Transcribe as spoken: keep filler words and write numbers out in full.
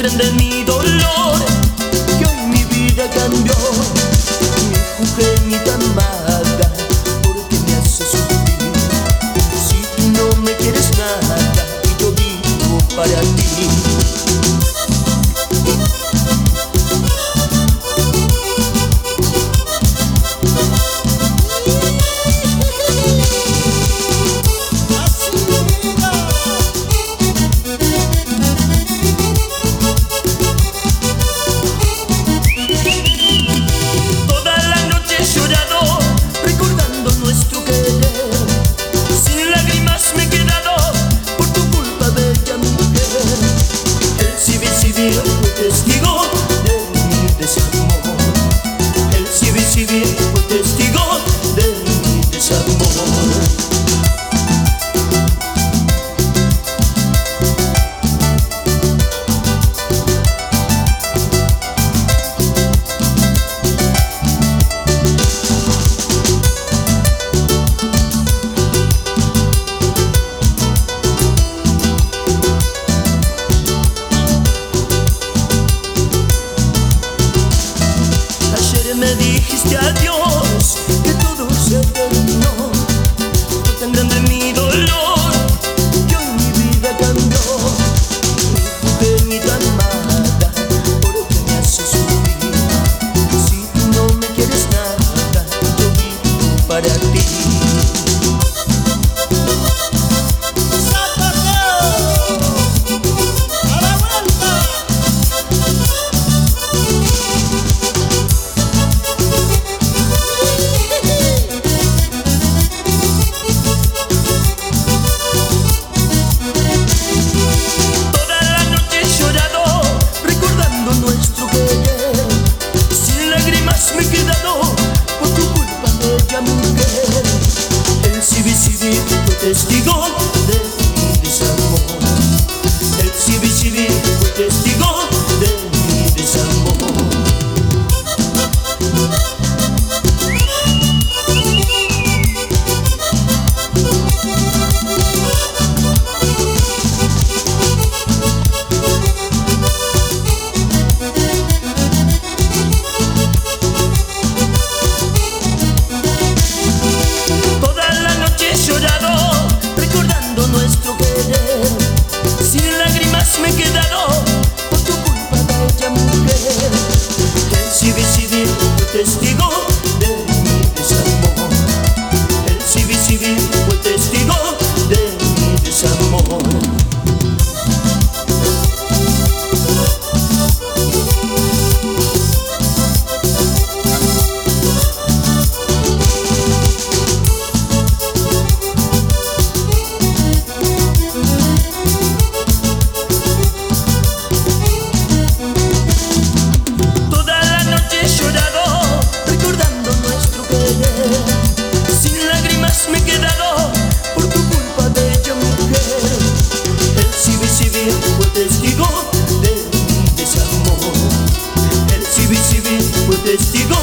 sangren de mi dolor, que hoy mi vida cambió. Mi juvenita amada, porque me hace sufrir. Si tú no me quieres nada y yo vivo para ti. Fue testigo de mi desamor. El civil civil fue testigo de mi desamor. Me dijiste adiós, que todo se terminó. Fue tan grande mi dolor, que hoy mi vida cambió. Mi juvenita amada, porque me hace sufrir. Si tú no me quieres nada, yo vivo para ti. Fue testigo de mi desamor. El civil civil fue testigo de mi desamor. Me he quedado por tu culpa, bella mujer. El civil civil fue testigo de mi desamor. El civil civil fue testigo de mi desamor. Me he quedado por tu culpa, bella mujer. El civil civil fue testigo de mi desamor. El civil civil fue testigo